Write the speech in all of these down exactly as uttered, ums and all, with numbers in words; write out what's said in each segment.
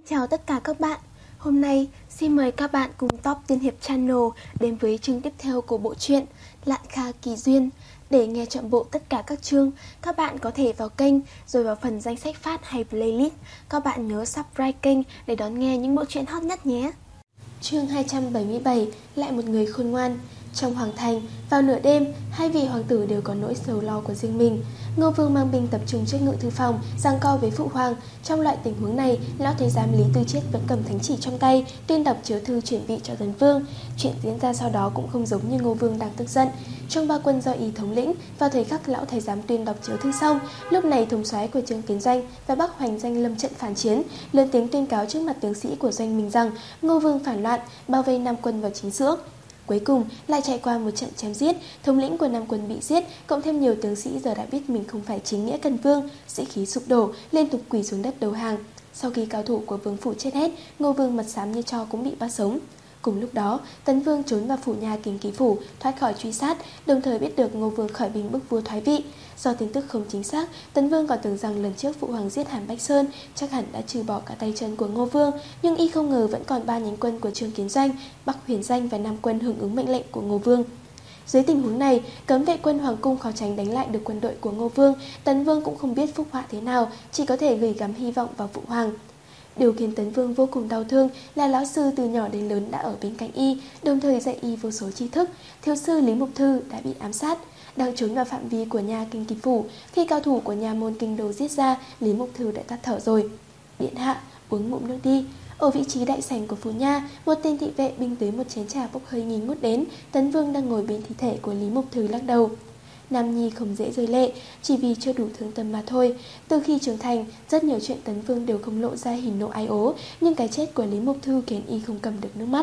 Chào tất cả các bạn. Hôm nay xin mời các bạn cùng Top Tiên Hiệp Channel đến với chương tiếp theo của bộ truyện Lạn Kha Kỳ Duyên. Để nghe trọn bộ tất cả các chương, các bạn có thể vào kênh rồi vào phần danh sách phát hay playlist. Các bạn nhớ subscribe kênh để đón nghe những bộ truyện hot nhất nhé. Chương hai trăm bảy mươi bảy, lại một người khôn ngoan. Trong hoàng thành, vào nửa đêm, hai vị hoàng tử đều có nỗi sầu lo của riêng mình. Ngô Vương mang binh tập trung trước ngự thư phòng, giằng co với phụ hoàng. Trong loại tình huống này, lão thái giám Lý Tư Chiết vẫn cầm thánh chỉ trong tay, tuyên đọc chiếu thư chuyển vị cho Tấn Vương. Chuyện diễn ra sau đó cũng không giống như Ngô Vương đang tức giận. Trong ba quân do ý thống lĩnh, vào thời khắc lão thái giám tuyên đọc chiếu thư xong, lúc này thống soái của Trương Kiến Doanh và Bắc Hoành Danh lâm trận phản chiến, lớn tiếng tuyên cáo trước mặt tướng sĩ của doanh mình rằng Ngô Vương phản loạn, bao vây Nam quân vào chính giữa. Cuối cùng lại trải qua một trận chém giết, thống lĩnh của Nam quân bị giết, cộng thêm nhiều tướng sĩ giờ đã biết mình không phải chính nghĩa cần vương, sĩ khí sụp đổ, liên tục quỳ xuống đất đầu hàng. Sau khi cao thủ của vương phủ chết hết, Ngô Vương mặt xám như tro cũng bị bắt sống. Cùng lúc đó, Tấn Vương trốn vào phủ nhà Kinh Ký phủ, thoát khỏi truy sát, đồng thời biết được Ngô Vương khởi binh bức vua thoái vị. Do tin tức không chính xác, Tấn Vương còn tưởng rằng lần trước phụ hoàng giết Hàn Bách Sơn chắc hẳn đã trừ bỏ cả tay chân của Ngô Vương, nhưng y không ngờ vẫn còn ba nhánh quân của Trương Kiến Doanh, Bắc Huyền Danh và Nam quân hưởng ứng mệnh lệnh của Ngô Vương. Dưới tình huống này, cấm vệ quân hoàng cung khó tránh đánh lại được quân đội của Ngô Vương. Tấn Vương cũng không biết phúc họa thế nào, chỉ có thể gửi gắm hy vọng vào phụ hoàng. Điều khiến Tấn Vương vô cùng đau thương là lão sư từ nhỏ đến lớn đã ở bên cạnh y, đồng thời dạy y vô số tri thức. Thiếu sư Lý Mục Thư đã bị ám sát, đang trốn vào phạm vi của nhà Kinh Ký phủ. Khi cao thủ của nhà môn kinh đồ giết ra, Lý Mục Thư đã tắt thở rồi. Điện hạ, uống ngụm nước đi. Ở vị trí đại sảnh của phủ nha, một tên thị vệ bưng tới một chén trà bốc hơi nghi ngút đến. Tấn Vương đang ngồi bên thi thể của Lý Mục Thư lắc đầu. Nam nhi không dễ rơi lệ, chỉ vì chưa đủ thương tâm mà thôi. Từ khi trưởng thành, rất nhiều chuyện Tấn Vương đều không lộ ra hỉ nộ ái ố, nhưng cái chết của Lý Mục Thư khiến y không cầm được nước mắt.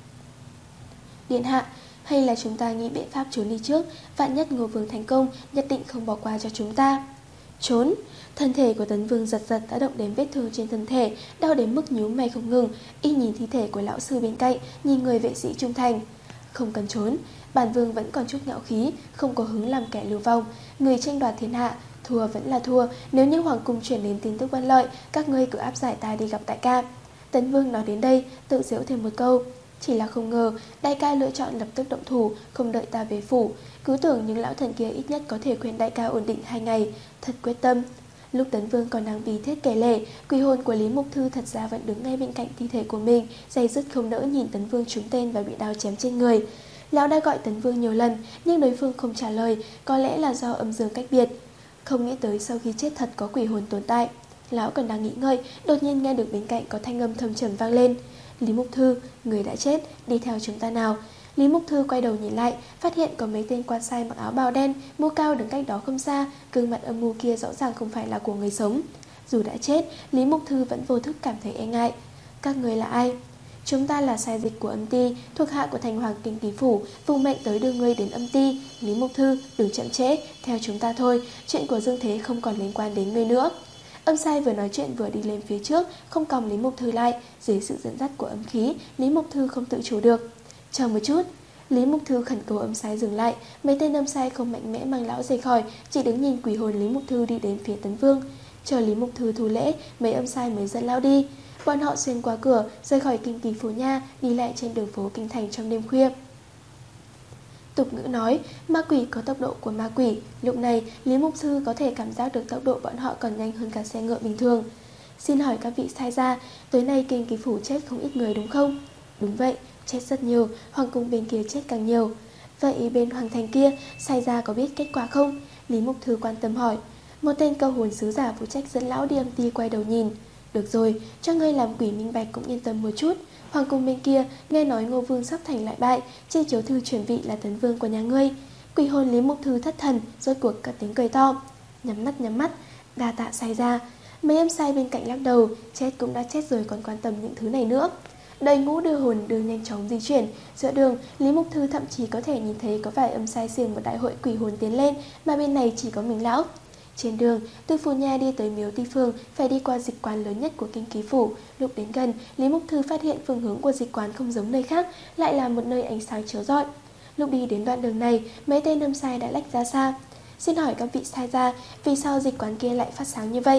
Điện hạ, hay là chúng ta nghĩ biện pháp trốn đi trước, vạn nhất Ngô Vương thành công, nhất định không bỏ qua cho chúng ta. Trốn? Thân thể của Tấn Vương giật giật đã động đến vết thương trên thân thể, đau đến mức nhíu mày không ngừng. Y nhìn thi thể của lão sư bên cạnh, nhìn người vệ sĩ trung thành. Không cần trốn, bản vương vẫn còn chút ngạo khí, không có hứng làm kẻ lưu vong. Người tranh đoạt thiên hạ, thua vẫn là thua. Nếu như hoàng cung chuyển đến tin tức bất lợi, các ngươi cứ áp giải ta đi gặp đại ca. Tấn Vương nói đến đây, tự giễu thêm một câu. Chỉ là không ngờ, đại ca lựa chọn lập tức động thủ, không đợi ta về phủ. Cứ tưởng những lão thần kia ít nhất có thể khuyên đại ca ổn định hai ngày. Thật quyết tâm. Lúc Tấn Vương còn đang bí thiết kể lể, quỷ hồn của Lý Mục Thư thật ra vẫn đứng ngay bên cạnh thi thể của mình, day dứt không nỡ nhìn Tấn Vương trúng tên và bị đao chém trên người. Lão đã gọi Tấn Vương nhiều lần, nhưng đối phương không trả lời, có lẽ là do âm dương cách biệt. Không nghĩ tới sau khi chết thật có quỷ hồn tồn tại. Lão còn đang nghĩ ngợi, đột nhiên nghe được bên cạnh có thanh âm thâm trầm vang lên. Lý Mục Thư, người đã chết, đi theo chúng ta nào. Lý Mục Thư quay đầu nhìn lại, phát hiện có mấy tên quan sai mặc áo bào đen, mũ cao đứng cách đó không xa, gương mặt âm mưu kia rõ ràng không phải là của người sống. Dù đã chết, Lý Mục Thư vẫn vô thức cảm thấy e ngại. Các người là ai? Chúng ta là sai dịch của âm ty, thuộc hạ của thành hoàng Kinh Ký phủ, vùng mệnh tới đưa ngươi đến âm ty. Lý Mục Thư, đừng chậm trễ, theo chúng ta thôi, chuyện của Dương Thế không còn liên quan đến ngươi nữa. Âm sai vừa nói chuyện vừa đi lên phía trước, không còng Lý Mục Thư lại. Dưới sự dẫn dắt của âm khí, Lý Mục Thư không tự chủ được. Chờ một chút. Lý Mục Thư khẩn cầu âm sai dừng lại. Mấy tên âm sai không mạnh mẽ mang lão rời khỏi, chỉ đứng nhìn quỷ hồn Lý Mục Thư đi đến phía Tấn Vương. Chờ Lý Mục Thư thu lễ, mấy âm sai mới dẫn lão đi. Bọn họ xuyên qua cửa, rời khỏi Kinh Ký phủ nha, đi lại trên đường phố kinh thành trong đêm khuya. Tục ngữ nói, ma quỷ có tốc độ của ma quỷ. Lúc này, Lý Mục Thư có thể cảm giác được tốc độ bọn họ còn nhanh hơn cả xe ngựa bình thường. Xin hỏi các vị sai gia, tối nay Kinh Ký phủ chết không ít người đúng không? Đúng vậy, chết rất nhiều, hoàng cung bên kia chết càng nhiều. Vậy bên hoàng thành kia, sai gia có biết kết quả không? Lý Mục Thư quan tâm hỏi. Một tên câu hồn sứ giả phụ trách dẫn lão đi âm ty quay đầu nhìn. Được rồi, cho ngươi làm quỷ minh bạch cũng yên tâm một chút. Hoàng cung bên kia, nghe nói Ngô Vương sắp thành lại bại, trên chiếu thư chuyển vị là Tấn Vương của nhà ngươi. Quỷ hồn Lý Mục Thư thất thần, rốt cuộc cất tiếng cười to. Nhắm mắt nhắm mắt, đa tạ sai ra. Mấy âm sai bên cạnh lắc đầu, chết cũng đã chết rồi còn quan tâm những thứ này nữa. Đầy ngũ đưa hồn đường nhanh chóng di chuyển. Giữa đường, Lý Mục Thư thậm chí có thể nhìn thấy có vài âm sai xiềng một đại hội quỷ hồn tiến lên, mà bên này chỉ có mình lão. Trên đường, từ phủ nhà đi tới miếu Ti Phương phải đi qua dịch quán lớn nhất của Kinh Ký phủ. Lúc đến gần, Lý Mục Thư phát hiện phương hướng của dịch quán không giống nơi khác, lại là một nơi ánh sáng chiếu rọi. Lúc đi đến đoạn đường này, mấy tên âm sai đã lách ra xa. Xin hỏi các vị sai gia, vì sao dịch quán kia lại phát sáng như vậy?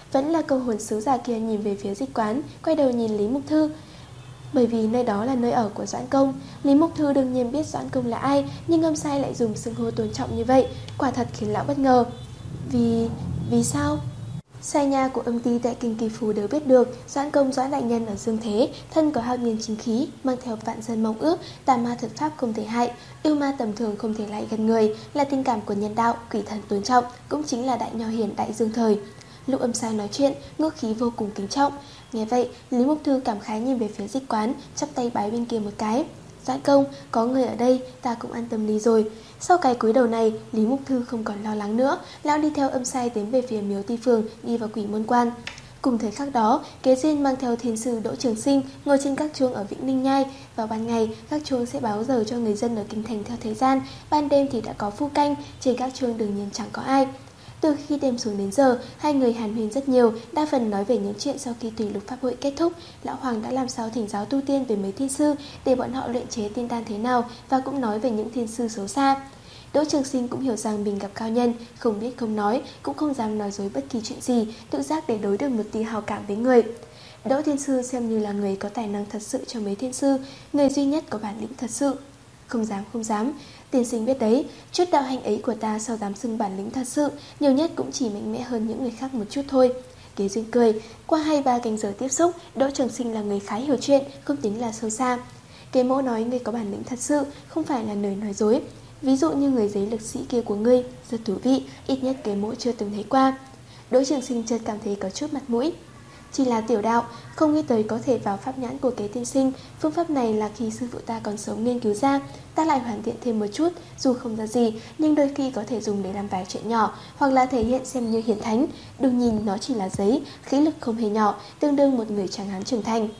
Vẫn là câu hồn sứ giả kia nhìn về phía dịch quán, quay đầu nhìn Lý Mục Thư. Bởi vì nơi đó là nơi ở của Doãn Công. Lý Mục Thư đương nhiên biết Doãn Công là ai, nhưng âm sai lại dùng xưng hô tôn trọng như vậy, quả thật khiến lão bất ngờ. Vì... vì sao? Sai nha của âm ty tại Kinh Kỳ Phú đều biết được, Doãn Công Doãn đại nhân ở dương thế, thân có hao nhiên chính khí, mang theo vạn dân mong ước, tà ma thuật pháp không thể hại, yêu ma tầm thường không thể lại gần người, là tình cảm của nhân đạo, quỷ thần tôn trọng, cũng chính là đại nho hiền đại dương thời. Lúc âm sai nói chuyện, ngữ khí vô cùng kính trọng. Nghe vậy, Lý Mục Thư cảm khái nhìn về phía dịch quán, chắp tay bái bên kia một cái. Doãn công, có người ở đây, ta cũng an tâm đi rồi. Sau cái cúi đầu này, Lý Mục Thư không còn lo lắng nữa. Lão đi theo âm sai tiến về phía miếu Ti Phường, đi vào quỷ môn quan. Cùng thời khắc đó, Kế Duyên mang theo thiên sư Đỗ Trường Sinh ngồi trên các chuông ở Vĩnh Ninh Nhai. Vào ban ngày, các chuông sẽ báo giờ cho người dân ở kinh thành theo thời gian. Ban đêm thì đã có phu canh, trên các chuông đương nhiên chẳng có ai. Từ khi đêm xuống đến giờ, hai người hàn huyên rất nhiều, đa phần nói về những chuyện sau khi tùy lục pháp hội kết thúc. Lão Hoàng đã làm sao thỉnh giáo tu tiên về mấy thiên sư, để bọn họ luyện chế tiên đan thế nào, và cũng nói về những thiên sư xấu xa. Đỗ Trường Sinh cũng hiểu rằng mình gặp cao nhân, không biết không nói, cũng không dám nói dối bất kỳ chuyện gì, tự giác để đối được một tí hào cảm với người. Đỗ thiên sư xem như là người có tài năng thật sự cho mấy thiên sư, người duy nhất có bản lĩnh thật sự. Không dám không dám, tiên sinh biết đấy, chút đạo hành ấy của ta sao dám xưng bản lĩnh thật sự, nhiều nhất cũng chỉ mạnh mẽ hơn những người khác một chút thôi. Kế Duyên cười, qua hai ba canh giờ tiếp xúc, Đỗ Trường Sinh là người khá hiểu chuyện, không tính là sâu xa. Kế mẫu nói người có bản lĩnh thật sự, không phải là lời nói dối. Ví dụ như người giấy lực sĩ kia của ngươi, rất thú vị, ít nhất kế mẫu chưa từng thấy qua. Đỗ Trường Sinh chợt cảm thấy có chút mặt mũi. Chỉ là tiểu đạo, không nghĩ tới có thể vào pháp nhãn của Kế tiên sinh. Phương pháp này là khi sư phụ ta còn sống nghiên cứu ra, ta lại hoàn thiện thêm một chút, dù không ra gì, nhưng đôi khi có thể dùng để làm vài chuyện nhỏ, hoặc là thể hiện xem như hiển thánh. Đừng nhìn nó chỉ là giấy, khí lực không hề nhỏ, tương đương một người tráng hán trưởng thành.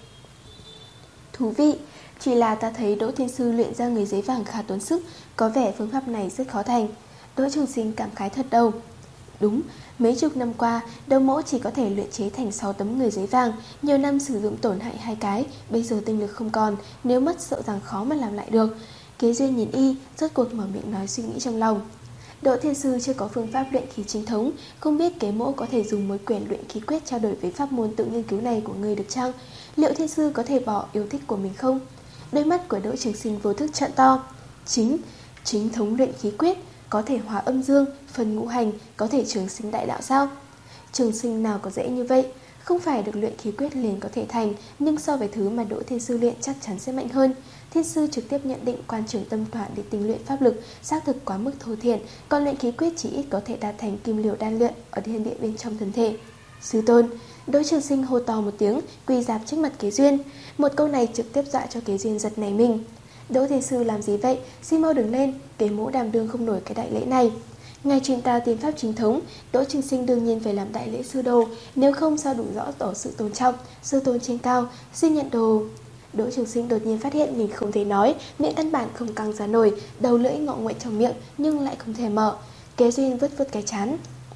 Thú vị, chỉ là ta thấy Đỗ thiên sư luyện ra người giấy vàng khá tốn sức, có vẻ phương pháp này rất khó thành. Đỗ Trường Sinh cảm khái thật đâu. Đúng, mấy chục năm qua, Đỗ mẫu chỉ có thể luyện chế thành sáu tấm người giấy vàng, nhiều năm sử dụng tổn hại hai cái, bây giờ tinh lực không còn, nếu mất sợ rằng khó mà làm lại được. Kế Duyên nhìn y, rốt cuộc mở miệng nói suy nghĩ trong lòng. Đỗ thiên sư chưa có phương pháp luyện khí chính thống, không biết kế mẫu có thể dùng một quyển luyện khí quyết trao đổi với pháp môn tự nghiên cứu này của người được chăng? Liệu thiên sư có thể bỏ yêu thích của mình không? Đôi mắt của Đỗ Trường Sinh vô thức trợn to. Chính, chính thống luyện khí quyết, có thể hóa âm dương, phân ngũ hành, có thể trường sinh đại đạo sao? Trường sinh nào có dễ như vậy? Không phải được luyện khí quyết liền có thể thành, nhưng so với thứ mà Đỗ thiên sư luyện chắc chắn sẽ mạnh hơn. Thiên sư trực tiếp nhận định quan trường tâm tỏa để tinh luyện pháp lực, xác thực quá mức thô thiển, còn luyện khí quyết chỉ ít có thể đạt thành kim liều đan luyện ở thiên địa bên trong thân thể. Sư tôn, Đỗ Trường Sinh hô to một tiếng, quỳ dạp trước mặt Kế Duyên. Một câu này trực tiếp dọa cho Kế Duyên giật nảy mình. Đỗ thiên sư làm gì vậy? Xin mau đứng lên, kế mẫu đảm đương không nổi cái đại lễ này. Ngài truyền ta tiên pháp chính thống, Đỗ Trường Sinh đương nhiên phải làm đại lễ sư đồ, nếu không sao đủ rõ tổ sự tôn trọng. Sư tôn trên cao, xin nhận đồ. Đỗ Trường Sinh đột nhiên phát hiện mình không thể nói, miệng căn bản không căng ra nổi, đầu lưỡi ngọ nguậy trong miệng nhưng lại không thể mở. Kế Duyên vứt vứt cái chán.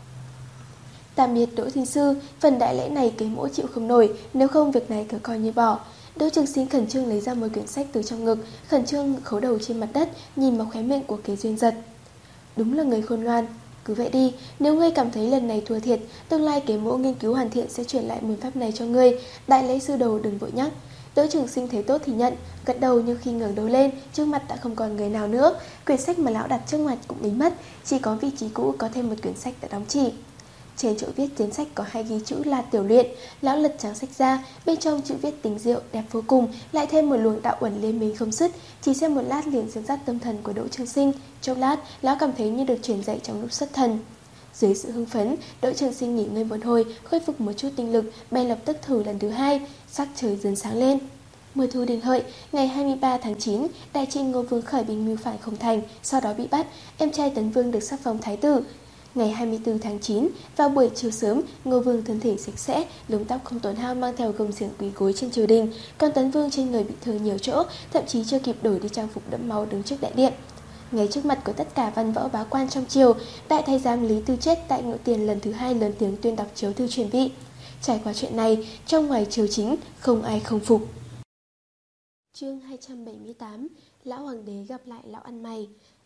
Tạm biệt Đỗ thiên sư, phần đại lễ này kế mẫu chịu không nổi, nếu không việc này cứ coi như bỏ. Đỗ Trường Sinh khẩn trương lấy ra một quyển sách từ trong ngực, khẩn trương khấu đầu trên mặt đất, nhìn vào khóe miệng của Kế Duyên giật. Đúng là người khôn ngoan. Cứ vậy đi, nếu ngươi cảm thấy lần này thua thiệt, tương lai kế mẫu nghiên cứu hoàn thiện sẽ chuyển lại môn pháp này cho ngươi. Đại lễ sư đồ đừng vội nhắc. Đỗ Trường Sinh thấy tốt thì nhận, gật đầu, nhưng khi ngẩng đầu lên, trước mặt đã không còn người nào nữa. Quyển sách mà lão đặt trước mặt cũng biến mất, chỉ có vị trí cũ có thêm một quyển sách đã đóng chỉ. Trên chỗ viết trên sách có hai ghi chữ là tiểu luyện. Lão lật trang sách ra, bên trong chữ viết tình diệu đẹp vô cùng, lại thêm một luồng đạo uẩn liên minh không dứt. Chỉ xem một lát liền dẫn dắt tâm thần của Đỗ Trường Sinh. Trong lát, lão cảm thấy như được chuyển dậy trong lúc xuất thần. Dưới sự hưng phấn, Đỗ Trường Sinh nghỉ ngơi một hồi, khôi phục một chút tinh lực, bèn lập tức thử lần thứ hai. Sắc trời dần sáng lên. Mùa thu Đinh Hợi, ngày hai mươi ba tháng chín, đại trị Ngô Vương khởi binh mưu phản không thành, sau đó bị bắt. Em trai Tấn Vương được sắc phong thái tử. Ngày hai mươi tư tháng chín, vào buổi chiều sớm, Ngô Vương thân thể sạch sẽ, lông tóc không tổn hao, mang theo gông xiềng quỳ gối trên triều đình, còn Tấn Vương trên người bị thương nhiều chỗ, thậm chí chưa kịp đổi đi trang phục đẫm máu đứng trước đại điện. Ngay trước mặt của tất cả văn võ bá quan trong triều, đại thái giám Lý Tư Chết tại Ngự Tiền lần thứ hai lớn tiếng tuyên đọc chiếu thư truyền vị. Trải qua chuyện này, trong ngoài triều chính không ai không phục. Chương hai trăm bảy mươi tám, Lão Hoàng đế gặp lại lão ăn mày.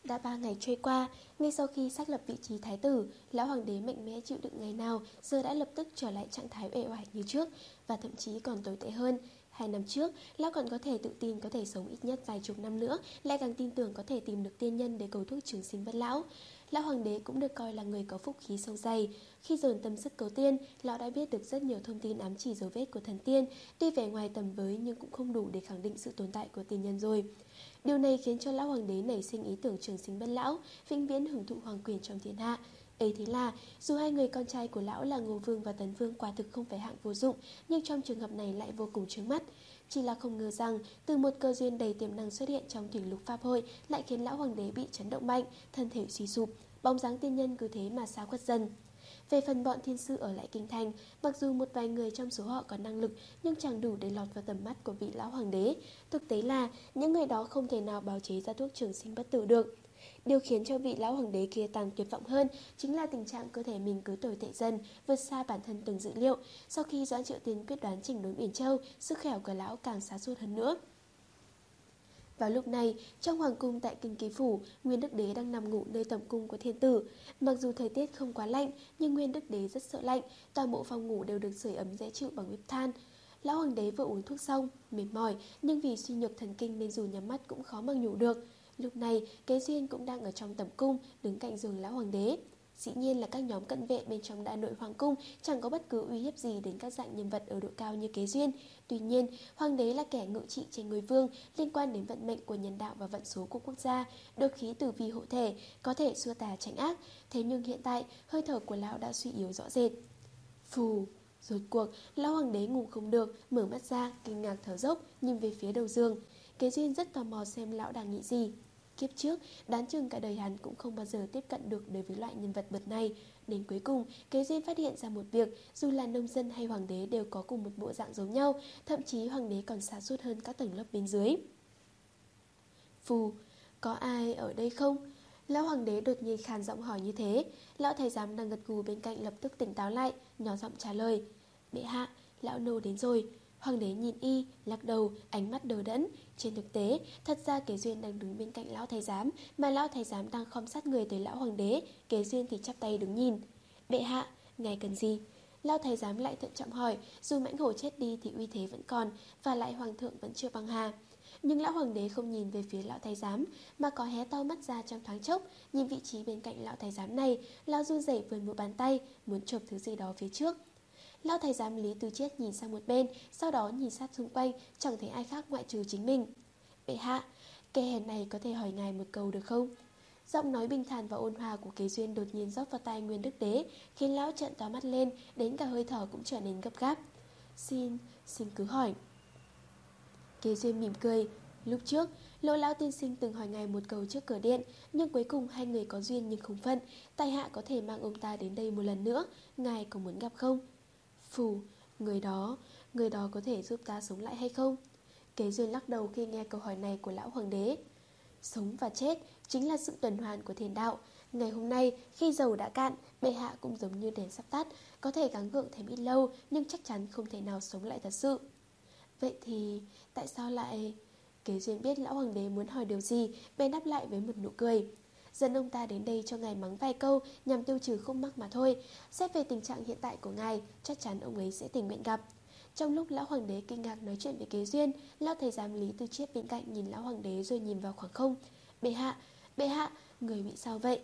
Đã ba ngày trôi qua, ngay sau khi xác lập vị trí thái tử, lão hoàng đế mạnh mẽ chịu đựng ngày nào giờ đã lập tức trở lại trạng thái uể oải như trước, và thậm chí còn tồi tệ hơn. Hai năm trước, lão còn có thể tự tin có thể sống ít nhất vài chục năm nữa, lại càng tin tưởng có thể tìm được tiên nhân để cầu thuốc trường sinh bất lão. Lão hoàng đế cũng được coi là người có phúc khí sâu dày. Khi dồn tâm sức cầu tiên, lão đã biết được rất nhiều thông tin ám chỉ dấu vết của thần tiên, tuy vẻ ngoài tầm với nhưng cũng không đủ để khẳng định sự tồn tại của tiên nhân rồi. Điều này khiến cho lão hoàng đế nảy sinh ý tưởng trường sinh bất lão, vĩnh viễn hưởng thụ hoàng quyền trong thiên hạ. Ấy thế là, dù hai người con trai của lão là Ngô Vương và Tấn Vương quả thực không phải hạng vô dụng, nhưng trong trường hợp này lại vô cùng chướng mắt. Chỉ là không ngờ rằng, từ một cơ duyên đầy tiềm năng xuất hiện trong thủy lục pháp hội lại khiến lão hoàng đế bị chấn động mạnh, thân thể suy sụp, bóng dáng tiên nhân cứ thế mà xa khuất dần. Về phần bọn thiên sư ở lại kinh thành, mặc dù một vài người trong số họ có năng lực nhưng chẳng đủ để lọt vào tầm mắt của vị lão hoàng đế. Thực tế là những người đó không thể nào bào chế ra thuốc trường sinh bất tử được. Điều khiến cho vị lão hoàng đế kia càng tuyệt vọng hơn chính là tình trạng cơ thể mình cứ tồi tệ dần, vượt xa bản thân từng dự liệu. Sau khi Doãn Triệu Tiến quyết đoán chỉnh đốn Uyển Châu, sức khỏe của lão càng sa sút hơn nữa. Vào lúc này, trong hoàng cung tại Kinh Kỳ Phủ, Nguyên Đức Đế đang nằm ngủ nơi tầm cung của thiên tử. Mặc dù thời tiết không quá lạnh, nhưng Nguyên Đức Đế rất sợ lạnh, toàn bộ phòng ngủ đều được sưởi ấm dễ chịu bằng bếp than. Lão hoàng đế vừa uống thuốc xong, mệt mỏi, nhưng vì suy nhược thần kinh nên dù nhắm mắt cũng khó mà ngủ được. Lúc này, Kế Duyên cũng đang ở trong tầm cung, đứng cạnh giường lão hoàng đế. Dĩ nhiên là các nhóm cận vệ bên trong đại nội hoàng cung chẳng có bất cứ uy hiếp gì đến các dạng nhân vật ở độ cao như Kế Duyên. Tuy nhiên, hoàng đế là kẻ ngự trị trên ngôi vương, liên quan đến vận mệnh của nhân đạo và vận số của quốc gia, đôi khí tử vi hộ thể, có thể xua tà tránh ác. Thế nhưng hiện tại, hơi thở của lão đã suy yếu rõ rệt. Phù, rốt cuộc, lão hoàng đế ngủ không được, mở mắt ra, kinh ngạc thở dốc, nhìn về phía đầu giường. Kế Duyên rất tò mò xem lão đang nghĩ gì. Kiếp trước, đoán chừng cả đời hắn cũng không bao giờ tiếp cận được đối với loại nhân vật bậc này. Đến cuối cùng, Kế Duyên phát hiện ra một việc, dù là nông dân hay hoàng đế đều có cùng một bộ dạng giống nhau, thậm chí hoàng đế còn sa sút hơn các tầng lớp bên dưới. Phù, có ai ở đây không? Lão hoàng đế đột nhiên khàn giọng hỏi như thế. Lão thái giám đang gật gù bên cạnh lập tức tỉnh táo lại, nhỏ giọng trả lời. Bệ hạ, lão nô đến rồi. Hoàng đế nhìn y, lắc đầu, ánh mắt đờ đẫn. Trên thực tế, thật ra Kế Duyên đang đứng bên cạnh lão thái giám, mà lão thái giám đang khom sát người tới lão hoàng đế. Kế Duyên thì chắp tay đứng nhìn. Bệ hạ, ngài cần gì? Lão thái giám lại thận trọng hỏi. Dù mãnh hổ chết đi thì uy thế vẫn còn, và lại hoàng thượng vẫn chưa băng hà. Nhưng lão hoàng đế không nhìn về phía lão thái giám, mà có hé to mắt ra trong thoáng chốc. Nhìn vị trí bên cạnh lão thái giám này, lão run rẩy vươn một bàn tay, muốn chộp thứ gì đó phía trước. Lão thái giám Lý Tư Chiết nhìn sang một bên, sau đó nhìn sát xung quanh, chẳng thấy ai khác ngoại trừ chính mình. Bệ hạ, kẻ hèn này có thể hỏi ngài một câu được không? Giọng nói bình thản và ôn hòa của Kế Duyên đột nhiên rót vào tai Nguyên Đức Đế, khiến lão trợn to mắt lên, đến cả hơi thở cũng trở nên gấp gáp. Xin, xin cứ hỏi. Kế Duyên mỉm cười. Lúc trước, Lỗ lão tiên sinh từng hỏi ngài một câu trước cửa điện, nhưng cuối cùng hai người có duyên nhưng không phận. Tại hạ có thể mang ông ta đến đây một lần nữa, ngài có muốn gặp không? Phù, người đó, người đó có thể giúp ta sống lại hay không? Kế Duyên lắc đầu khi nghe câu hỏi này của lão hoàng đế. Sống và chết chính là sự tuần hoàn của thiên đạo. Ngày hôm nay, khi dầu đã cạn, bệ hạ cũng giống như đèn sắp tắt, có thể gắng gượng thêm ít lâu, nhưng chắc chắn không thể nào sống lại thật sự. Vậy thì, tại sao lại... Kế Duyên biết lão hoàng đế muốn hỏi điều gì, bèn đáp lại với một nụ cười. Dẫn ông ta đến đây cho ngài mắng vài câu nhằm tiêu trừ khúc mắc mà thôi. Xét về tình trạng hiện tại của ngài, chắc chắn ông ấy sẽ tình nguyện gặp. Trong lúc lão hoàng đế kinh ngạc nói chuyện với Kế Duyên, lão thái giám Lý Tư Chiết bên cạnh nhìn lão hoàng đế rồi nhìn vào khoảng không. Bệ hạ, bệ hạ, người bị sao vậy?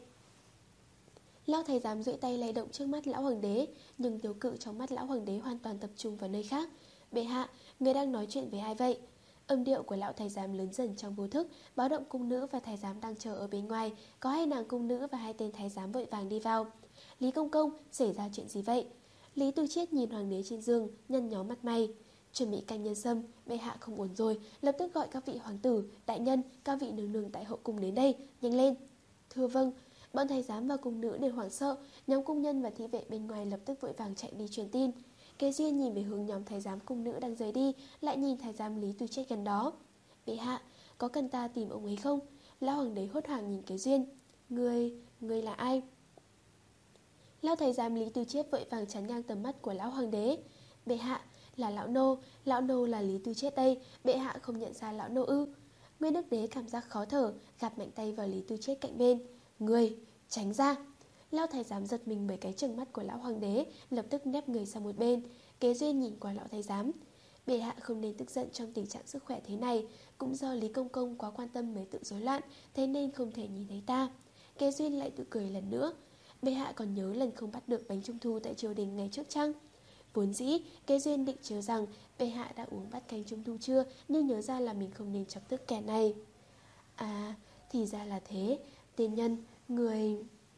Lão thái giám duỗi tay lay động trước mắt lão hoàng đế, nhưng tiêu cự trong mắt lão hoàng đế hoàn toàn tập trung vào nơi khác. Bệ hạ, người đang nói chuyện với ai vậy? Âm điệu của lão thái giám lớn dần trong vô thức, báo động cung nữ và thái giám đang chờ ở bên ngoài. Có hai nàng cung nữ và hai tên thái giám vội vàng đi vào. Lý công công, xảy ra chuyện gì vậy? Lý Tư Chiết nhìn hoàng đế trên giường, nhăn nhó mặt mày. Chuẩn bị canh nhân sâm, bệ hạ không ổn rồi, lập tức gọi các vị hoàng tử, đại nhân, các vị nương nương tại hậu cung đến đây, nhanh lên. Thưa vâng. Bọn thái giám và cung nữ đều hoảng sợ, nhóm cung nhân và thị vệ bên ngoài lập tức vội vàng chạy đi truyền tin. Kế Duyên nhìn về hướng nhóm thái giám cung nữ đang rời đi, lại nhìn thái giám Lý Tư Chiết gần đó. Bệ hạ, có cần ta tìm ông ấy không? Lão hoàng đế hốt hoảng nhìn Kế Duyên. Ngươi, ngươi là ai? Lão thái giám Lý Tư Chiết vội vàng chắn ngang tầm mắt của lão hoàng đế. Bệ hạ, là lão nô, lão nô là Lý Tư Chiết đây, bệ hạ không nhận ra lão nô ư? Nguyên Đức Đế cảm giác khó thở, gạt mạnh tay vào Lý Tu Chết cạnh bên. Người, tránh ra. Lão thái giám giật mình bởi cái trừng mắt của lão hoàng đế, lập tức nép người sang một bên. Kế Duyên nhìn qua lão thái giám. Bệ hạ không nên tức giận trong tình trạng sức khỏe thế này, cũng do Lý Công Công quá quan tâm mới tự rối loạn, thế nên không thể nhìn thấy ta. Kế Duyên lại tự cười lần nữa. Bệ hạ còn nhớ lần không bắt được bánh trung thu tại triều đình ngày trước chăng? Vốn dĩ, Kế Duyên định chiếu rằng bệ hạ đã uống bát canh trung thu chưa, nhưng nhớ ra là mình không nên chọc tức kẻ này. À, thì ra là thế. Tiên nhân, người...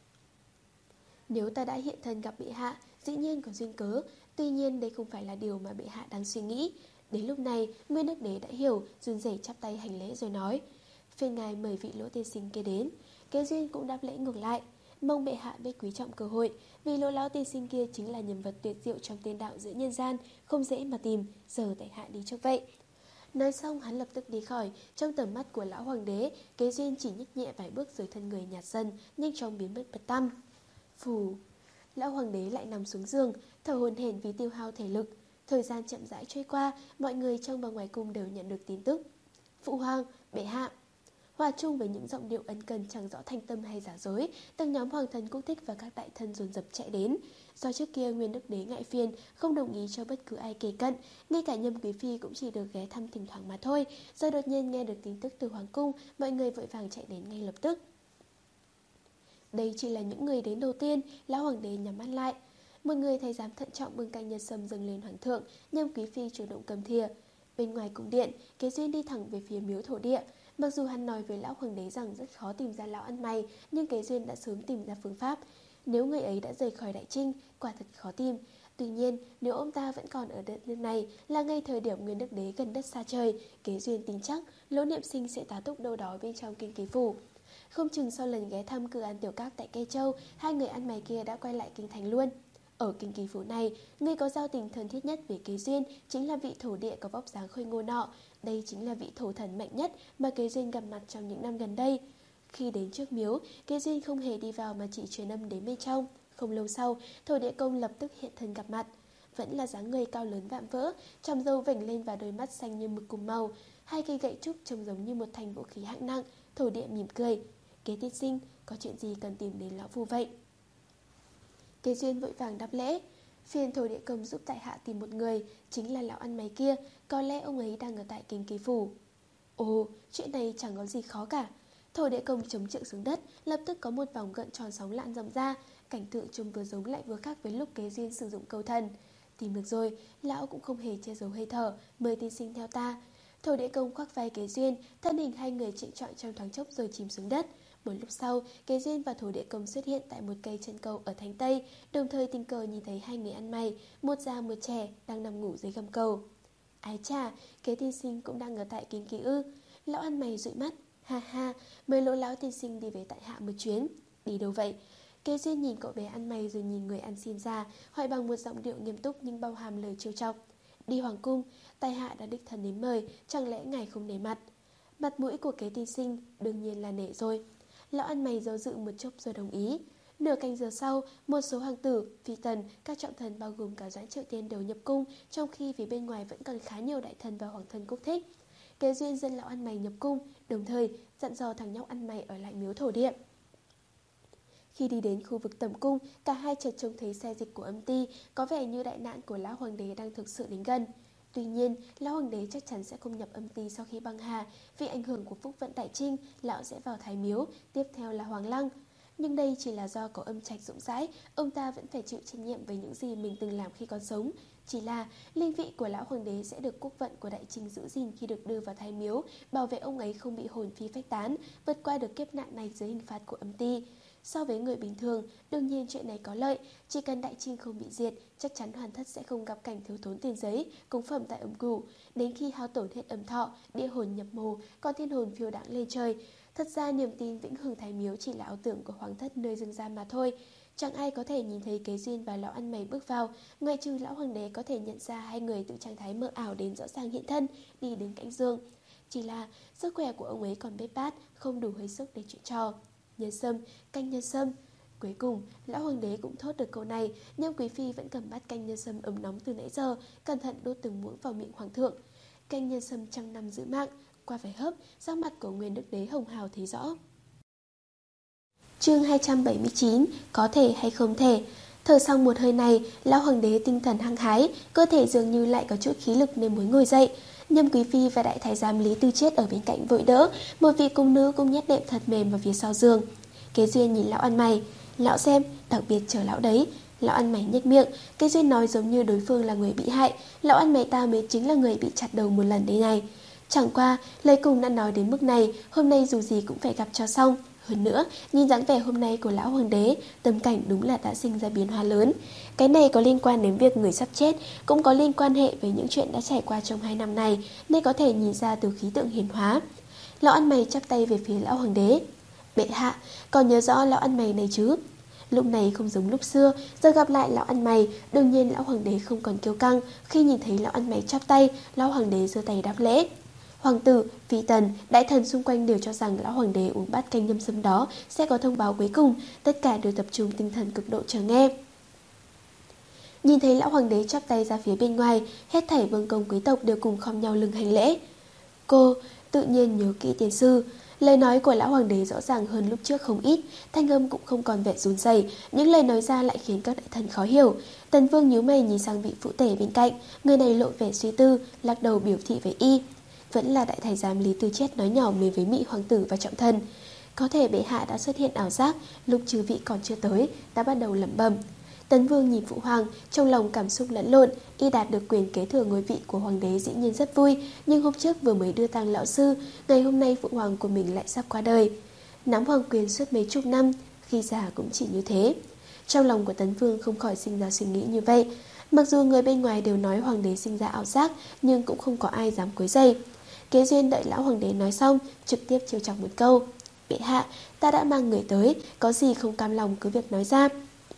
Nếu ta đã hiện thân gặp bệ hạ, dĩ nhiên có duyên cớ. Tuy nhiên đây không phải là điều mà bệ hạ đang suy nghĩ. Đến lúc này, Nguyên Đức Đế đã hiểu, run rẩy chắp tay hành lễ rồi nói: phiên ngài mời vị Lỗ tiên sinh kia đến. Kế Duyên cũng đáp lễ ngược lại, mong bệ hạ biết quý trọng cơ hội, vì Lỗ lão tiên sinh kia chính là nhân vật tuyệt diệu trong tiên đạo giữa nhân gian, không dễ mà tìm, giờ tại hạ đi cho vậy. Nói xong hắn lập tức đi khỏi. Trong tầm mắt của lão hoàng đế, Kế Duyên chỉ nhích nhẹ vài bước rồi thân người nhạt dần, nhanh chóng biến mất bật tăm. Phù. Lão hoàng đế lại nằm xuống giường, thở hổn hển vì tiêu hao thể lực. Thời gian chậm rãi trôi qua, mọi người trong và ngoài cung đều nhận được tin tức. Phụ hoàng, bệ hạ. Hòa chung với những giọng điệu ân cần chẳng rõ thanh tâm hay giả dối, từng nhóm hoàng thần quốc thích và các đại thân dồn dập chạy đến. Do trước kia Nguyên Đức Đế ngại phiền, không đồng ý cho bất cứ ai kề cận, ngay cả Nhâm Quý Phi cũng chỉ được ghé thăm thỉnh thoảng mà thôi. Giờ đột nhiên nghe được tin tức từ hoàng cung, mọi người vội vàng chạy đến ngay lập tức. Đây chỉ là những người đến đầu tiên. Lão hoàng đế nhắm mắt lại. Một người thái giám thận trọng bưng canh nhân sâm dâng lên hoàng thượng. Nhâm Quý Phi chủ động cầm thìa. Bên ngoài cung điện, Kế Duyên đi thẳng về phía miếu thổ địa. Mặc dù hắn nói với lão hoàng đế rằng rất khó tìm ra lão ăn mày, nhưng Kế Duyên đã sớm tìm ra phương pháp. Nếu người ấy đã rời khỏi Đại Trinh, quả thật khó tìm. Tuy nhiên, nếu ông ta vẫn còn ở đất nước này, là ngay thời điểm Nguyên Đức Đế gần đất xa trời, Kế Duyên tin chắc Lỗ Niệm Sinh sẽ tá túc đâu đó bên trong kinh ký phủ. Không chừng sau lần ghé thăm Cử An Tiểu Các tại Cây Châu, hai người ăn mày kia đã quay lại kinh thành luôn. Ở kinh kỳ phủ này, người có giao tình thân thiết nhất với Kế Duyên chính là vị thổ địa có vóc dáng khôi ngô nọ. Đây chính là vị thổ thần mạnh nhất mà Kế Duyên gặp mặt trong những năm gần đây. Khi đến trước miếu, Kế Duyên không hề đi vào mà chỉ truyền âm đến bên trong. Không lâu sau, thổ địa công lập tức hiện thân gặp mặt. Vẫn là dáng người cao lớn vạm vỡ, tròm râu vểnh lên và đôi mắt xanh như mực cùng màu. Hai cây gậy trúc trông giống như một thành vũ khí hạng nặng. Thổ địa mỉm cười: Kế tiên sinh, có chuyện gì cần tìm đến lão phu vậy? Kế Duyên vội vàng đáp lễ: phiền thổ địa công giúp tại hạ tìm một người, chính là lão ăn mày kia, có lẽ ông ấy đang ở tại kinh kỳ phủ. Ồ, chuyện này chẳng có gì khó cả. Thổ địa công chống trượng xuống đất, lập tức có một vòng gợn tròn sóng lạn rộng ra, cảnh tượng trông vừa giống lại vừa khác với lúc Kế Duyên sử dụng câu thần. Tìm được rồi, lão cũng không hề che giấu hơi thở, mời tiên sinh theo ta. Thổ địa công khoác vai Kế Duyên, thân hình hai người trịnh trọng trong thoáng chốc rồi chìm xuống đất. Một lúc sau, Kế Duyên và thổ địa công xuất hiện tại một cây chân cầu ở thành Tây, đồng thời tình cờ nhìn thấy hai người ăn mày, một già một trẻ, đang nằm ngủ dưới gầm cầu. Ái chà, Kế tiên sinh cũng đang ở tại kinh kỳ ư? Lão ăn mày dụi mắt: ha ha, mời Lỗ lão tiên sinh đi về tại hạ một chuyến. Đi đâu vậy? Kế Duyên nhìn cậu bé ăn mày rồi nhìn người ăn xin ra, hỏi bằng một giọng điệu nghiêm túc nhưng bao hàm lời trêu chọc. Đi hoàng cung, tại hạ đã đích thân đến mời, chẳng lẽ ngài không nể mặt? Mặt mũi của Kế tiên sinh đương nhiên là nể rồi. Lão ăn mày do dự một chốc rồi đồng ý. Nửa canh giờ sau, một số hoàng tử, phi tần, các trọng thần bao gồm cả Doãn Triệu Tiên đều nhập cung, trong khi phía bên ngoài vẫn còn khá nhiều đại thần và hoàng thân quốc thích. Kế Duyên dẫn lão ăn mày nhập cung, đồng thời dặn dò thằng nhóc ăn mày ở lại miếu thổ địa. Khi đi đến khu vực tẩm cung, cả hai chợt trông thấy xe dịch của âm ty, có vẻ như đại nạn của lão hoàng đế đang thực sự đến gần. Tuy nhiên, lão hoàng đế chắc chắn sẽ không nhập âm ty sau khi băng hà, vì ảnh hưởng của phúc vận đại trinh, lão sẽ vào Thái Miếu, tiếp theo là Hoàng Lăng. Nhưng đây chỉ là do có âm trạch rộng rãi, ông ta vẫn phải chịu trách nhiệm với những gì mình từng làm khi còn sống. Chỉ là linh vị của lão hoàng đế sẽ được quốc vận của đại trinh giữ gìn khi được đưa vào Thái Miếu, bảo vệ ông ấy không bị hồn phi phách tán, vượt qua được kiếp nạn này dưới hình phạt của âm ty. So với người bình thường, đương nhiên chuyện này có lợi, chỉ cần đại trinh không bị diệt, chắc chắn hoàn thất sẽ không gặp cảnh thiếu thốn tiền giấy, cống phẩm tại âm cửu. Đến khi hao tổn hết âm thọ, địa hồn nhập mồ, còn thiên hồn phiêu đãng lên trời. Thật ra niềm tin vĩnh hằng Thái Miếu chỉ là ảo tưởng của hoàng thất nơi dương gian mà thôi. Chẳng ai có thể nhìn thấy Kế Duyên và lão ăn mày bước vào, ngoại trừ lão hoàng đế có thể nhận ra hai người từ trạng thái mơ ảo đến rõ ràng hiện thân, đi đến cạnh giường. Chỉ là sức khỏe của ông ấy còn bết bát, không đủ hơi sức để chuyện trò. Nhân sâm, canh nhân sâm. Cuối cùng, lão hoàng đế cũng thốt được câu này, nhưng Quý Phi vẫn cầm bát canh nhân sâm ấm nóng từ nãy giờ, cẩn thận đốt từng muỗng vào miệng hoàng thượng. Canh nhân sâm trăm năm giữ mạng, qua vải hớp, sắc mặt của Nguyên Đức Đế hồng hào thấy rõ. Chương hai trăm bảy mươi chín, có thể hay không thể. Thở xong một hơi này, lão hoàng đế tinh thần hăng hái, cơ thể dường như lại có chút khí lực nên muốn ngồi dậy. Nhâm Quý Phi và đại thái giám Lý Tư Chiết ở bên cạnh vội đỡ, một vị cung nữ cũng nhét đệm thật mềm vào phía sau giường. Kế Duyên nhìn lão ăn mày, lão xem, đặc biệt chờ lão đấy. Lão ăn mày nhếch miệng, Kế Duyên nói giống như đối phương là người bị hại, lão ăn mày ta mới chính là người bị chặt đầu một lần đây này. Chẳng qua, lời cùng đã nói đến mức này, hôm nay dù gì cũng phải gặp cho xong. Hơn nữa, nhìn dáng vẻ hôm nay của lão hoàng đế, tâm cảnh đúng là đã sinh ra biến hóa lớn. Cái này có liên quan đến việc người sắp chết, cũng có liên quan hệ với những chuyện đã trải qua trong hai năm này, nên có thể nhìn ra từ khí tượng hiển hóa. Lão ăn mày chắp tay về phía lão hoàng đế. Bệ hạ, còn nhớ rõ lão ăn mày này chứ? Lúc này không giống lúc xưa, giờ gặp lại lão ăn mày, đương nhiên lão hoàng đế không còn kiêu căng. Khi nhìn thấy lão ăn mày chắp tay, lão hoàng đế giơ tay đáp lễ. Hoàng tử, phi tần, đại thần xung quanh đều cho rằng lão hoàng đế uống bát canh nhâm sâm đó sẽ có thông báo cuối cùng, tất cả đều tập trung tinh thần cực độ chờ nghe. Nhìn thấy lão hoàng đế chắp tay ra phía bên ngoài, hết thảy vương công quý tộc đều cùng khom nhau lưng hành lễ. Cô tự nhiên nhớ kỹ tiền sư. Lời nói của lão hoàng đế rõ ràng hơn lúc trước không ít, thanh âm cũng không còn vẻ run rẩy, những lời nói ra lại khiến các đại thần khó hiểu. Tần Vương nhíu mày nhìn sang vị phụ tể bên cạnh, người này lộ vẻ suy tư, lắc đầu biểu thị với y. Vẫn là đại thái giám Lý Tư Chiết nói nhỏ mềm với Mỹ hoàng tử và trọng thần. Có thể bệ hạ đã xuất hiện ảo giác, lúc chư vị còn chưa tới, đã bắt đầu lẩm bẩm. Tấn Vương nhìn phụ hoàng, trong lòng cảm xúc lẫn lộn, y đạt được quyền kế thừa ngôi vị của hoàng đế dĩ nhiên rất vui, nhưng hôm trước vừa mới đưa tang lão sư, ngày hôm nay phụ hoàng của mình lại sắp qua đời. Nắm hoàng quyền suốt mấy chục năm, khi già cũng chỉ như thế. Trong lòng của Tấn Vương không khỏi sinh ra suy nghĩ như vậy. Mặc dù người bên ngoài đều nói hoàng đế sinh ra ảo giác, nhưng cũng không có ai dám quấy rầy. Kế Duyên đợi lão hoàng đế nói xong, trực tiếp trêu chọc một câu. Bệ hạ, ta đã mang người tới, có gì không cam lòng cứ việc nói ra.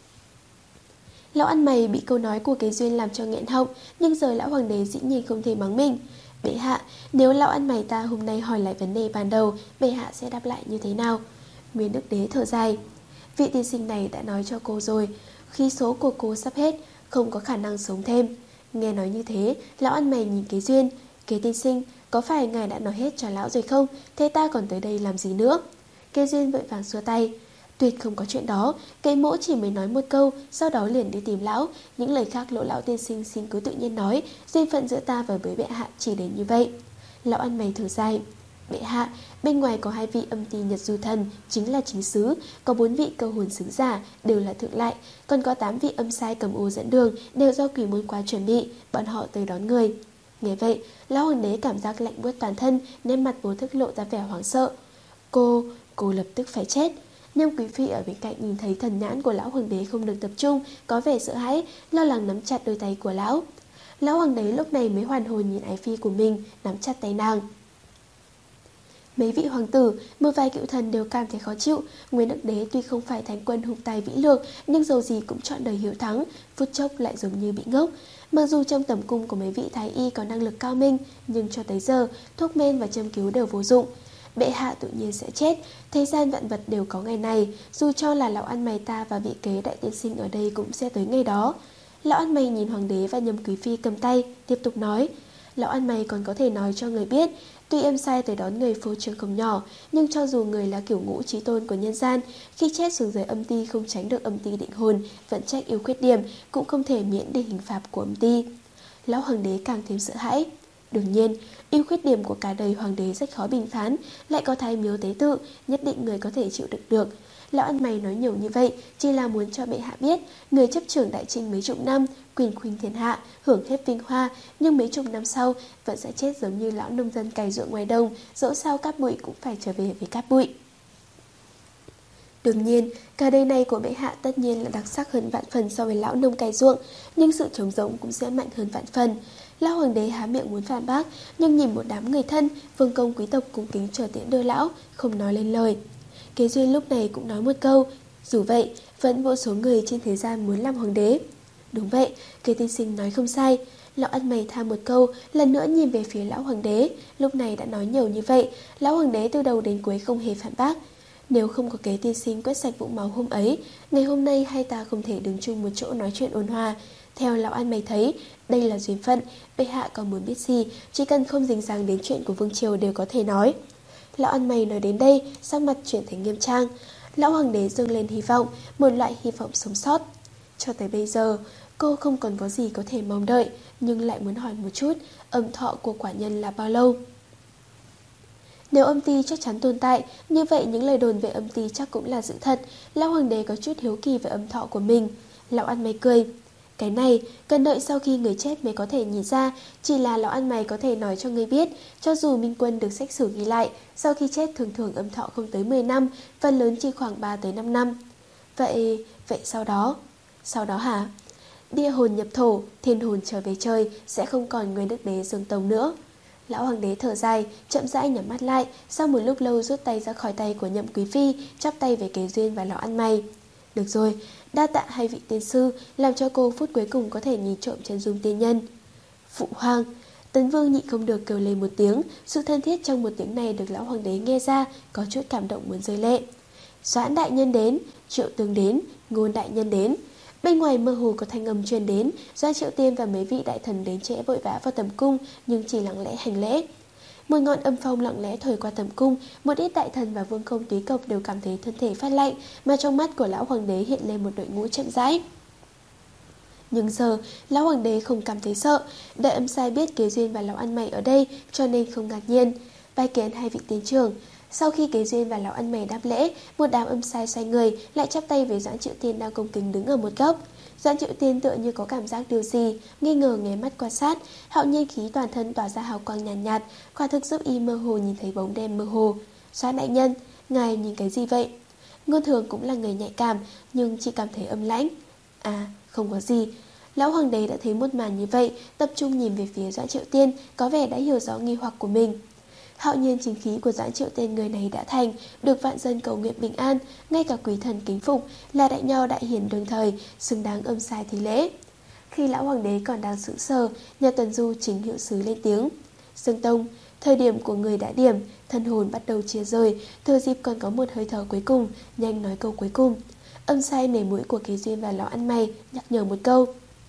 Lão ăn mày bị câu nói của Kế Duyên làm cho nghẹn họng, nhưng giờ lão hoàng đế dĩ nhiên không thể mắng mình. Bệ hạ, nếu lão ăn mày ta hôm nay hỏi lại vấn đề ban đầu, bệ hạ sẽ đáp lại như thế nào? Nguyên Đức Đế thở dài. Vị tiên sinh này đã nói cho cô rồi, khi số của cô sắp hết, không có khả năng sống thêm. Nghe nói như thế, lão ăn mày nhìn Kế Duyên. Kế tiên sinh, có phải ngài đã nói hết cho lão rồi không? Thế ta còn tới đây làm gì nữa? Kế Duyên vội vàng xua tay. Tuyệt không có chuyện đó, Kế mỗ chỉ mới nói một câu, sau đó liền đi tìm lão. Những lời khác lộ lão tiên sinh xin cứ tự nhiên nói, duyên phận giữa ta và với bệ hạ chỉ đến như vậy. Lão ăn mày thở dài. Bệ hạ, bên ngoài có hai vị âm ti nhật du thần, chính là chính sứ, có bốn vị câu hồn sứ giả, đều là thượng lại, còn có tám vị âm sai cầm ô dẫn đường, đều do quỷ môn quan chuẩn bị, bọn họ tới đón người. Nghe vậy, lão hoàng đế cảm giác lạnh buốt toàn thân, nét mặt vô thức lộ ra vẻ hoảng sợ. Cô, cô lập tức phải chết. Nhâm Quý Phi ở bên cạnh nhìn thấy thần nhãn của lão hoàng đế không được tập trung, có vẻ sợ hãi, lo lắng nắm chặt đôi tay của lão. Lão hoàng đế lúc này mới hoàn hồn nhìn ái phi của mình, nắm chặt tay nàng. Mấy vị hoàng tử, một vài cựu thần đều cảm thấy khó chịu. Nguyên Đức Đế tuy không phải thánh quân hùng tài vĩ lược, nhưng dầu gì cũng chọn đời hiếu thắng, phút chốc lại giống như bị ngốc. Mặc dù trong tầm cung của mấy vị thái y có năng lực cao minh, nhưng cho tới giờ, thuốc men và châm cứu đều vô dụng. Bệ hạ tự nhiên sẽ chết, thế gian vạn vật đều có ngày này, dù cho là lão ăn mày ta và vị kế đại tiên sinh ở đây cũng sẽ tới ngày đó. Lão ăn mày nhìn hoàng đế và Nhâm Quý Phi cầm tay, tiếp tục nói. Lão ăn mày còn có thể nói cho người biết, tuy em sai tới đón người phô trương không nhỏ, nhưng cho dù người là kiểu ngũ trí tôn của nhân gian, khi chết xuống dưới âm ti không tránh được âm ti định hồn, vẫn trách yêu khuyết điểm, cũng không thể miễn đi hình phạt của âm ti. Lão hoàng đế càng thêm sợ hãi. Đương nhiên, ưu khuyết điểm của cả đời hoàng đế rất khó bình phán, lại có thái miếu tế tự, nhất định người có thể chịu đựng được. Lão ăn mày nói nhiều như vậy chỉ là muốn cho bệ hạ biết, người chấp trưởng đại trinh mấy chục năm, quyền khuynh thiên hạ, hưởng hết vinh hoa, nhưng mấy chục năm sau vẫn sẽ chết giống như lão nông dân cày ruộng ngoài đồng, dẫu sao cát bụi cũng phải trở về với cát bụi. Đương nhiên, cả đời này của bệ hạ tất nhiên là đặc sắc hơn vạn phần so với lão nông cày ruộng, nhưng sự trống rỗng cũng sẽ mạnh hơn vạn phần. Lão hoàng đế há miệng muốn phản bác, nhưng nhìn một đám người thân, vương công quý tộc cung kính chờ tiễn đưa lão, không nói lên lời. Kế Duyên lúc này cũng nói một câu, dù vậy, vẫn vô số người trên thế gian muốn làm hoàng đế. Đúng vậy, Kế tiên sinh nói không sai. Lão ăn mày tha một câu, lần nữa nhìn về phía lão hoàng đế, lúc này đã nói nhiều như vậy, lão hoàng đế từ đầu đến cuối không hề phản bác. Nếu không có kế tiên sinh quét sạch vũng máu hôm ấy, ngày hôm nay hai ta không thể đứng chung một chỗ nói chuyện ôn hòa. Theo lão ăn mày thấy, đây là duyên phận, bệ hạ còn muốn biết gì, chỉ cần không dính dáng đến chuyện của vương triều đều có thể nói. Lão ăn mày nói đến đây, sắc mặt chuyển thành nghiêm trang. Lão hoàng đế dâng lên hy vọng, một loại hy vọng sống sót. Cho tới bây giờ, cô không còn có gì có thể mong đợi, nhưng lại muốn hỏi một chút, âm thọ của quả nhân là bao lâu? Nếu âm ty chắc chắn tồn tại, như vậy những lời đồn về âm ty chắc cũng là sự thật. Lão hoàng đế có chút hiếu kỳ về âm thọ của mình. Lão ăn mày cười. Cái này, cần đợi sau khi người chết mới có thể nhìn ra, chỉ là lão ăn mày có thể nói cho người biết, cho dù Minh Quân được sách sử ghi lại, sau khi chết thường thường âm thọ không tới mười năm, phần lớn chỉ khoảng ba tới năm năm. Vậy, vậy sau đó? Sau đó hả? Địa hồn nhập thổ, thiên hồn trở về trời, sẽ không còn người nước đế Dương Tông nữa. Lão hoàng đế thở dài, chậm rãi nhắm mắt lại, sau một lúc lâu rút tay ra khỏi tay của Nhậm Quý Phi, chắp tay về Kế Duyên và lão ăn mày. Được rồi, đa tạ hai vị tiên sư, làm cho cô phút cuối cùng có thể nhìn trộm chân dung tiên nhân. Phụ hoàng, Tấn Vương nhịn không được kêu lên một tiếng, sự thân thiết trong một tiếng này được lão hoàng đế nghe ra, có chút cảm động muốn rơi lệ. Doãn đại nhân đến, Triệu tướng đến, Ngôn đại nhân đến. Bên ngoài mơ hồ có thanh âm truyền đến, Doãn Triệu Tiên và mấy vị đại thần đến trễ vội vã vào tầm cung, nhưng chỉ lặng lẽ hành lễ. Một ngọn âm phong lặng lẽ thổi qua tầm cung, một ít đại thần và vương công túy cộc đều cảm thấy thân thể phát lạnh, mà trong mắt của lão hoàng đế hiện lên một đội ngũ chậm rãi. Nhưng giờ, lão hoàng đế không cảm thấy sợ, đại âm sai biết Kế Duyên và lão ăn mày ở đây, cho nên không ngạc nhiên. Bái kiến hai vị tiên trưởng. Sau khi Kế Duyên và lão ăn mày đáp lễ, một đám âm sai xoay người, lại chắp tay với Doãn Triệu Tiên đang cung kính đứng ở một góc. Doãn Triệu Tiên tựa như có cảm giác điều gì, nghi ngờ nghe mắt quan sát, hạo nhiên khí toàn thân tỏa ra hào quang nhàn nhạt, nhạt, quả thực giúp y mơ hồ nhìn thấy bóng đêm mơ hồ. Doãn đại nhân, ngài nhìn cái gì vậy? Ngôn Thường cũng là người nhạy cảm, nhưng chỉ cảm thấy âm lãnh. À, không có gì. Lão hoàng đế đã thấy một màn như vậy, tập trung nhìn về phía Doãn Triệu Tiên, có vẻ đã hiểu rõ nghi hoặc của mình. Hạo nhiên chính khí của Doãn Triệu Tiên người này đã thành, được vạn dân cầu nguyện bình an, ngay cả quý thần kính phục, là đại nho đại hiển đương thời, xứng đáng âm sai thi lễ. Khi lão hoàng đế còn đang sững sờ, nhà Tuần Du chính hiệu sứ lên tiếng. Dương Tông, thời điểm của người đã điểm, thân hồn bắt đầu chia rời, thừa dịp còn có một hơi thở cuối cùng, nhanh nói câu cuối cùng. Âm sai nể mũi của Kế Duyên và lão ăn mày, nhắc nhở một câu.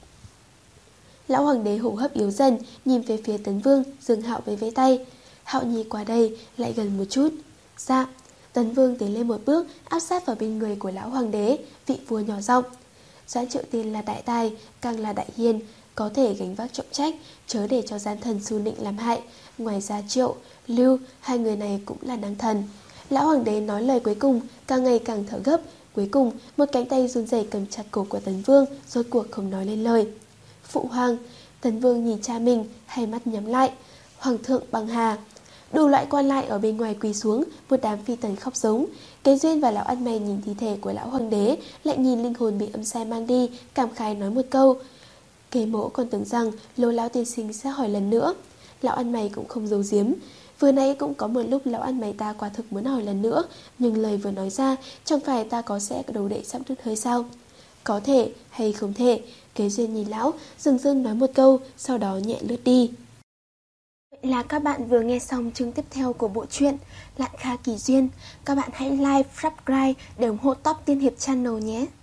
Lão hoàng đế hô hấp yếu dần, nhìn về phía Tấn Vương, Dương Hạo với vẫy tay. Hạo Nhi qua đây, lại gần một chút. Dạ. Tấn Vương tiến lên một bước, áp sát vào bên người của lão hoàng đế, vị vua nhỏ giọng. Doãn Triệu Tiên là đại tài, càng là đại hiền, có thể gánh vác trọng trách, chớ để cho gian thần Xu Nịnh làm hại. Ngoài ra Triệu, Lưu, hai người này cũng là năng thần. Lão hoàng đế nói lời cuối cùng, càng ngày càng thở gấp. Cuối cùng, một cánh tay run rẩy cầm chặt cổ của Tấn Vương, rốt cuộc không nói lên lời. Phụ hoàng, Tấn Vương nhìn cha mình, hai mắt nhắm lại. Hoàng thượng băng hà. Đủ loại quan lại ở bên ngoài quỳ xuống, một đám phi tần khóc giống. Kế Duyên và lão ăn mày nhìn thi thể của lão hoàng đế, lại nhìn linh hồn bị âm sai mang đi, cảm khái nói một câu. Kế Mỗ còn tưởng rằng Lô lão tiên sinh sẽ hỏi lần nữa. Lão ăn mày cũng không giấu giếm. Vừa nãy cũng có một lúc lão ăn mày ta quả thực muốn hỏi lần nữa, nhưng lời vừa nói ra, chẳng phải ta có sẽ đầu đệ sắp đứt hơi sao? Có thể hay không thể? Kế Duyên nhìn lão, dừng dưng nói một câu, sau đó nhẹ lướt đi. Vậy là các bạn vừa nghe xong chương tiếp theo của bộ truyện Lạn Kha Kỳ Duyên. Các bạn hãy like, subscribe để ủng hộ Top Tiên Hiệp Channel nhé.